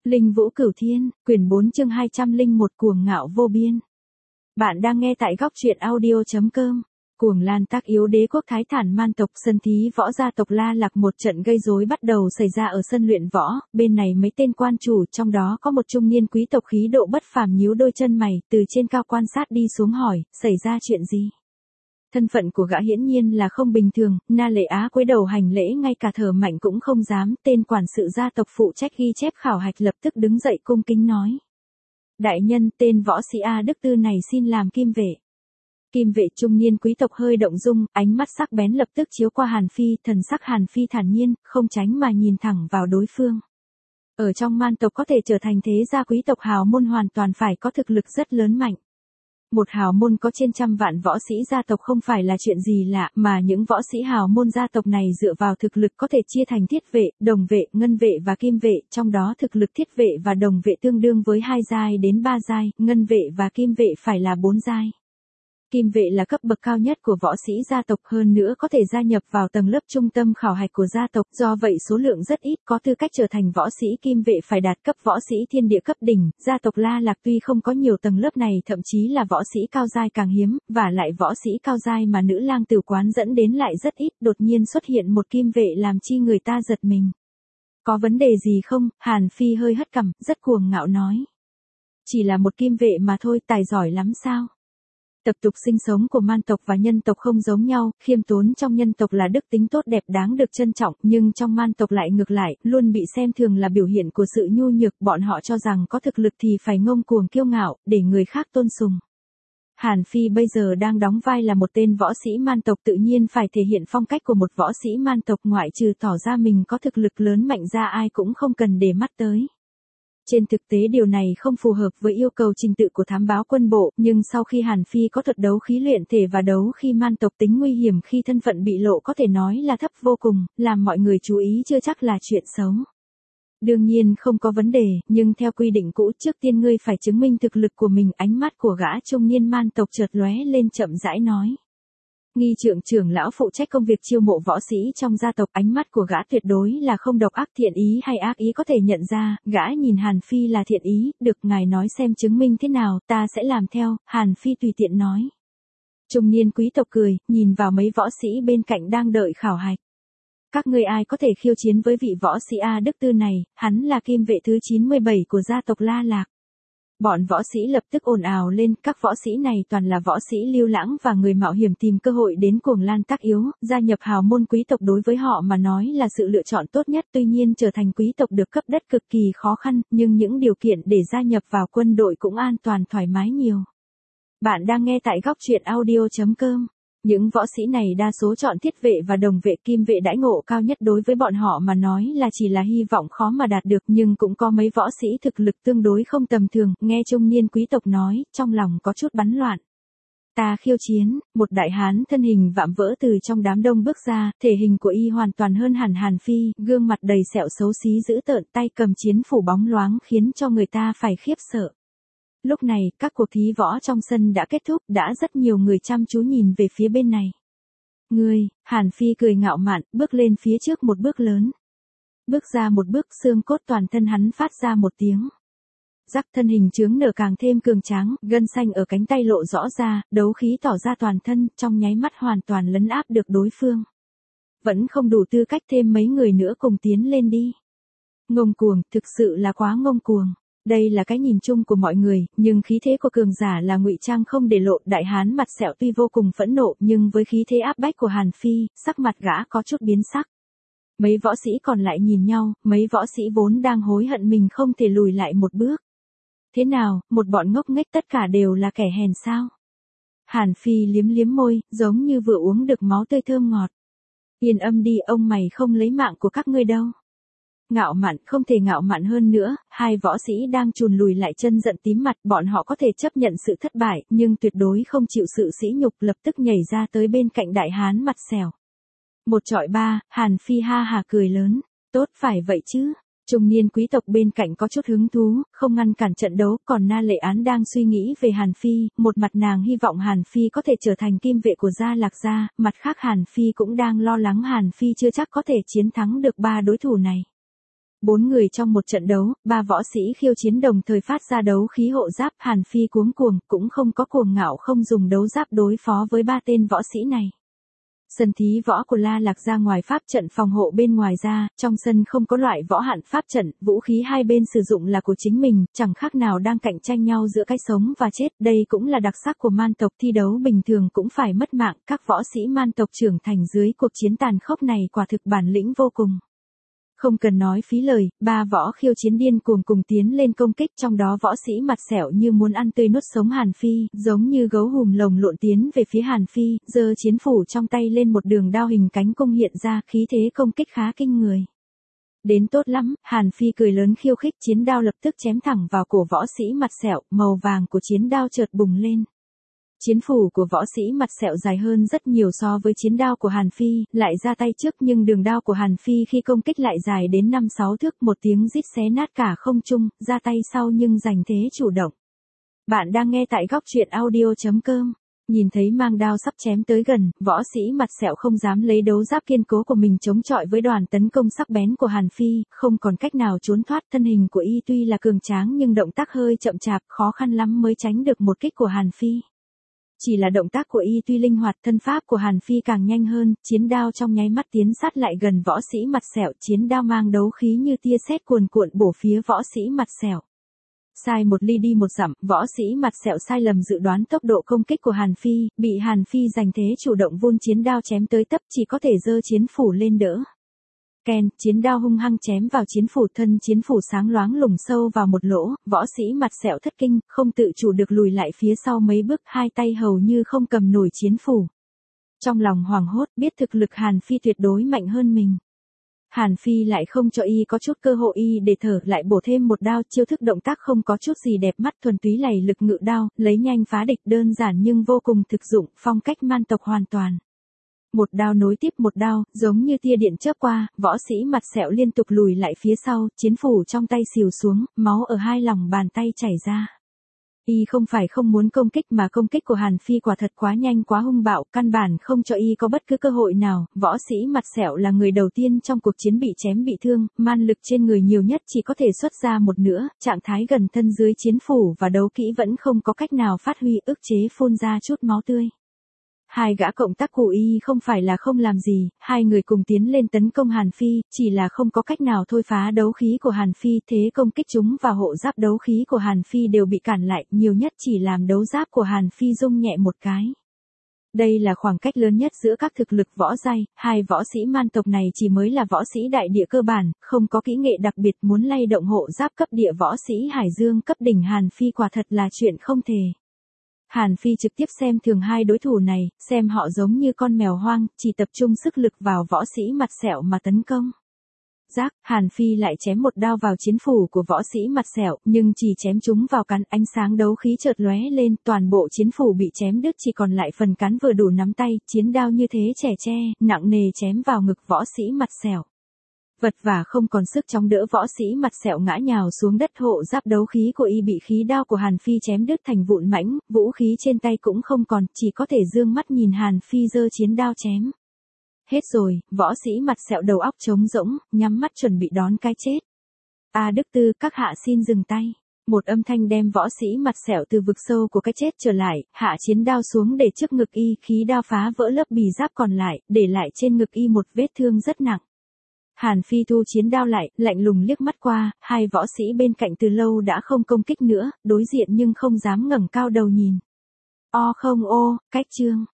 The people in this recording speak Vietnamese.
Linh Vũ Cửu Thiên, quyển 4 chương 201 cuồng ngạo vô biên. Bạn đang nghe tại góc truyện audio.com. Cuồng Lan Tác yếu đế quốc Thái Thản man tộc Sân Thí võ gia tộc La Lạc, một trận gây rối bắt đầu xảy ra ở sân luyện võ, bên này mấy tên quan chủ, trong đó có một trung niên quý tộc khí độ bất phàm nhíu đôi chân mày, từ trên cao quan sát đi xuống hỏi, xảy ra chuyện gì? Thân phận của gã hiển nhiên là không bình thường, Na Lệ Á cúi đầu hành lễ, ngay cả thở mạnh cũng không dám. Tên quản sự gia tộc phụ trách ghi chép khảo hạch lập tức đứng dậy cung kính nói: Đại nhân, tên võ sĩ A Đức Tư này xin làm kim vệ. Kim vệ trung niên quý tộc hơi động dung, ánh mắt sắc bén lập tức chiếu qua Hàn Phi, thần sắc Hàn Phi thản nhiên, không tránh mà nhìn thẳng vào đối phương. Ở trong man tộc có thể trở thành thế gia quý tộc hào môn hoàn toàn phải có thực lực rất lớn mạnh. Một hào môn có trên trăm vạn võ sĩ gia tộc không phải là chuyện gì lạ, mà những võ sĩ hào môn gia tộc này dựa vào thực lực có thể chia thành thiết vệ, đồng vệ, ngân vệ và kim vệ, trong đó thực lực thiết vệ và đồng vệ tương đương với 2 giai đến 3 giai, ngân vệ và kim vệ phải là 4 giai. Kim vệ là cấp bậc cao nhất của võ sĩ gia tộc, hơn nữa có thể gia nhập vào tầng lớp trung tâm khảo hạch của gia tộc, do vậy số lượng rất ít có tư cách trở thành võ sĩ kim vệ phải đạt cấp võ sĩ thiên địa cấp đỉnh. Gia tộc La Lạc tuy không có nhiều tầng lớp này, thậm chí là võ sĩ cao giai càng hiếm, và lại võ sĩ cao giai mà nữ lang tử quán dẫn đến lại rất ít, đột nhiên xuất hiện một kim vệ làm chi người ta giật mình. Có vấn đề gì không? Hàn Phi hơi hất cằm, rất cuồng ngạo nói. Chỉ là một kim vệ mà thôi, tài giỏi lắm sao? Tập tục sinh sống của man tộc và nhân tộc không giống nhau, khiêm tốn trong nhân tộc là đức tính tốt đẹp đáng được trân trọng, nhưng trong man tộc lại ngược lại, luôn bị xem thường là biểu hiện của sự nhu nhược, bọn họ cho rằng có thực lực thì phải ngông cuồng kiêu ngạo, để người khác tôn sùng. Hàn Phi bây giờ đang đóng vai là một tên võ sĩ man tộc, tự nhiên phải thể hiện phong cách của một võ sĩ man tộc, ngoại trừ tỏ ra mình có thực lực lớn mạnh ra ai cũng không cần để mắt tới. Trên thực tế điều này không phù hợp với yêu cầu trình tự của thám báo quân bộ, nhưng sau khi Hàn Phi có thuật đấu khí luyện thể và đấu khi man tộc, tính nguy hiểm khi thân phận bị lộ có thể nói là thấp vô cùng, làm mọi người chú ý chưa chắc là chuyện xấu. Đương nhiên không có vấn đề, nhưng theo quy định cũ trước tiên ngươi phải chứng minh thực lực của mình. Ánh mắt của gã trung niên man tộc chợt lóe lên, chậm rãi nói. Nghi trượng trưởng lão phụ trách công việc chiêu mộ võ sĩ trong gia tộc, ánh mắt của gã tuyệt đối là không độc ác, thiện ý hay ác ý có thể nhận ra. Gã nhìn Hàn Phi là thiện ý, được, ngài nói xem chứng minh thế nào, ta sẽ làm theo. Hàn Phi tùy tiện nói. Trung niên quý tộc cười, nhìn vào mấy võ sĩ bên cạnh đang đợi khảo hạch. Các ngươi ai có thể khiêu chiến với vị võ sĩ A Đức Tư này? Hắn là kim vệ thứ 97 của gia tộc La Lạc. Bọn võ sĩ lập tức ồn ào lên, các võ sĩ này toàn là võ sĩ lưu lãng và người mạo hiểm tìm cơ hội đến Cuồng Lan Tác yếu, gia nhập hào môn quý tộc đối với họ mà nói là sự lựa chọn tốt nhất. Tuy nhiên trở thành quý tộc được cấp đất cực kỳ khó khăn, nhưng những điều kiện để gia nhập vào quân đội cũng an toàn thoải mái nhiều. Bạn đang nghe tại góc truyện audio.com. Những võ sĩ này đa số chọn thiết vệ và đồng vệ, kim vệ đãi ngộ cao nhất đối với bọn họ mà nói là chỉ là hy vọng khó mà đạt được, nhưng cũng có mấy võ sĩ thực lực tương đối không tầm thường. Nghe trung niên quý tộc nói, trong lòng có chút bắn loạn. Ta khiêu chiến. Một đại hán thân hình vạm vỡ từ trong đám đông bước ra, thể hình của y hoàn toàn hơn hẳn Hàn Phi, gương mặt đầy sẹo xấu xí dữ tợn, tay cầm chiến phủ bóng loáng khiến cho người ta phải khiếp sợ. Lúc này, các cuộc thí võ trong sân đã kết thúc, đã rất nhiều người chăm chú nhìn về phía bên này. Ngươi, Hàn Phi cười ngạo mạn, bước lên phía trước một bước lớn. Bước ra một bước, xương cốt toàn thân hắn phát ra một tiếng rắc, thân hình chướng nở càng thêm cường tráng, gân xanh ở cánh tay lộ rõ ra, đấu khí tỏ ra toàn thân, trong nháy mắt hoàn toàn lấn áp được đối phương. Vẫn không đủ tư cách, thêm mấy người nữa cùng tiến lên đi. Ngông cuồng, thực sự là quá ngông cuồng. Đây là cái nhìn chung của mọi người, nhưng khí thế của cường giả là ngụy trang không để lộ. Đại hán mặt sẹo tuy vô cùng phẫn nộ, nhưng với khí thế áp bách của Hàn Phi, sắc mặt gã có chút biến sắc. Mấy võ sĩ còn lại nhìn nhau, mấy võ sĩ vốn đang hối hận mình không thể lùi lại một bước. Thế nào, một bọn ngốc nghếch tất cả đều là kẻ hèn sao? Hàn Phi liếm liếm môi, giống như vừa uống được máu tươi thơm ngọt. Yên âm đi, ông mày không lấy mạng của các ngươi đâu. Ngạo mạn, không thể ngạo mạn hơn nữa. Hai võ sĩ đang chùn lùi lại, chân giận tím mặt, bọn họ có thể chấp nhận sự thất bại, nhưng tuyệt đối không chịu sự sỉ nhục, lập tức nhảy ra tới bên cạnh đại hán mặt sẹo. Một chọi ba, Hàn Phi ha hà cười lớn. Tốt, phải vậy chứ. Trung niên quý tộc bên cạnh có chút hứng thú, không ngăn cản trận đấu, còn Na Lệ Án đang suy nghĩ về Hàn Phi, một mặt nàng hy vọng Hàn Phi có thể trở thành kim vệ của gia Lạc gia, mặt khác Hàn Phi cũng đang lo lắng Hàn Phi chưa chắc có thể chiến thắng được ba đối thủ này. 4 người trong một trận đấu, 3 võ sĩ khiêu chiến đồng thời phát ra đấu khí hộ giáp. Hàn Phi cuống cuồng, cũng không có cuồng ngạo không dùng đấu giáp đối phó với 3 tên võ sĩ này. Sân thí võ của La Lạc ra ngoài pháp trận phòng hộ bên ngoài ra, trong sân không có loại võ hạn pháp trận, vũ khí hai bên sử dụng là của chính mình, chẳng khác nào đang cạnh tranh nhau giữa cái sống và chết. Đây cũng là đặc sắc của man tộc, thi đấu bình thường cũng phải mất mạng, các võ sĩ man tộc trưởng thành dưới cuộc chiến tàn khốc này quả thực bản lĩnh vô cùng. Không cần nói phí lời, 3 võ khiêu chiến điên cuồng cùng tiến lên công kích, trong đó võ sĩ mặt sẹo như muốn ăn tươi nuốt sống Hàn Phi, giống như gấu hùm lồng lộn tiến về phía Hàn Phi, giơ chiến phủ trong tay lên, một đường đao hình cánh cung hiện ra, khí thế công kích khá kinh người. Đến tốt lắm, Hàn Phi cười lớn khiêu khích, chiến đao lập tức chém thẳng vào cổ võ sĩ mặt sẹo, màu vàng của chiến đao chợt bùng lên. Chiến phủ của võ sĩ mặt sẹo dài hơn rất nhiều so với chiến đao của Hàn Phi, lại ra tay trước nhưng đường đao của Hàn Phi khi công kích lại dài đến 5-6 thước, một tiếng rít xé nát cả không trung, ra tay sau nhưng giành thế chủ động. Bạn đang nghe tại góc truyện audio.com. Nhìn thấy mang đao sắp chém tới gần, võ sĩ mặt sẹo không dám lấy đấu giáp kiên cố của mình chống chọi với đoàn tấn công sắc bén của Hàn Phi, không còn cách nào trốn thoát. Thân hình của y tuy là cường tráng nhưng động tác hơi chậm chạp, khó khăn lắm mới tránh được một kích của Hàn Phi. Chỉ là động tác của y tuy linh hoạt, thân pháp của Hàn Phi càng nhanh hơn, chiến đao trong nháy mắt tiến sát lại gần võ sĩ mặt sẹo, chiến đao mang đấu khí như tia sét cuồn cuộn bổ phía võ sĩ mặt sẹo. Sai một ly đi một dặm, võ sĩ mặt sẹo sai lầm dự đoán tốc độ công kích của Hàn Phi, bị Hàn Phi giành thế chủ động vung chiến đao chém tới tấp, chỉ có thể giơ chiến phủ lên đỡ. Ken, chiến đao hung hăng chém vào chiến phủ, thân chiến phủ sáng loáng lủng sâu vào một lỗ, võ sĩ mặt sẹo thất kinh, không tự chủ được lùi lại phía sau mấy bước, hai tay hầu như không cầm nổi chiến phủ. Trong lòng hoảng hốt, biết thực lực Hàn Phi tuyệt đối mạnh hơn mình. Hàn Phi lại không cho y có chút cơ hội y để thở, lại bổ thêm một đao, chiêu thức động tác không có chút gì đẹp mắt, thuần túy lầy lực ngự đao, lấy nhanh phá địch, đơn giản nhưng vô cùng thực dụng, phong cách man tộc hoàn toàn. Một đao nối tiếp một đao, giống như tia điện chớp qua, võ sĩ mặt sẹo liên tục lùi lại phía sau, chiến phủ trong tay xìu xuống, máu ở hai lòng bàn tay chảy ra. Y không phải không muốn công kích mà công kích của Hàn Phi quả thật quá nhanh quá hung bạo, căn bản không cho y có bất cứ cơ hội nào. Võ sĩ mặt sẹo là người đầu tiên trong cuộc chiến bị chém bị thương, man lực trên người nhiều nhất chỉ có thể xuất ra một nửa, trạng thái gần thân dưới chiến phủ và đấu kỹ vẫn không có cách nào phát huy, ức chế phun ra chút máu tươi. Hai gã cộng tác của y không phải là không làm gì, hai người cùng tiến lên tấn công Hàn Phi, chỉ là không có cách nào thôi phá đấu khí của Hàn Phi, thế công kích chúng và hộ giáp đấu khí của Hàn Phi đều bị cản lại, nhiều nhất chỉ làm đấu giáp của Hàn Phi rung nhẹ một cái. Đây là khoảng cách lớn nhất giữa các thực lực võ giai, hai võ sĩ man tộc này chỉ mới là võ sĩ đại địa cơ bản, không có kỹ nghệ đặc biệt, muốn lay động hộ giáp cấp địa võ sĩ Hải Dương cấp đỉnh Hàn Phi quả thật là chuyện không thể. Hàn Phi trực tiếp xem thường hai đối thủ này, xem họ giống như con mèo hoang, chỉ tập trung sức lực vào võ sĩ mặt sẹo mà tấn công. Rác, Hàn Phi lại chém một đao vào chiến phủ của võ sĩ mặt sẹo, nhưng chỉ chém chúng vào cán, ánh sáng đấu khí chợt lóe lên, toàn bộ chiến phủ bị chém đứt, chỉ còn lại phần cán vừa đủ nắm tay, chiến đao như thế chẻ tre, nặng nề chém vào ngực võ sĩ mặt sẹo. Vật vả không còn sức chống đỡ, võ sĩ mặt sẹo ngã nhào xuống đất, hộ giáp đấu khí của y bị khí đao của Hàn Phi chém đứt thành vụn mảnh, vũ khí trên tay cũng không còn, chỉ có thể dương mắt nhìn Hàn Phi giơ chiến đao chém. Hết rồi, võ sĩ mặt sẹo đầu óc trống rỗng, nhắm mắt chuẩn bị đón cái chết. A Đức Tư, các hạ xin dừng tay. Một âm thanh đem võ sĩ mặt sẹo từ vực sâu của cái chết trở lại, hạ chiến đao xuống để trước ngực y, khí đao phá vỡ lớp bì giáp còn lại, để lại trên ngực y một vết thương rất nặng. Hàn Phi thu chiến đao lại, lạnh lùng liếc mắt qua, hai võ sĩ bên cạnh từ lâu đã không công kích nữa, đối diện nhưng không dám ngẩng cao đầu nhìn. Cách chương.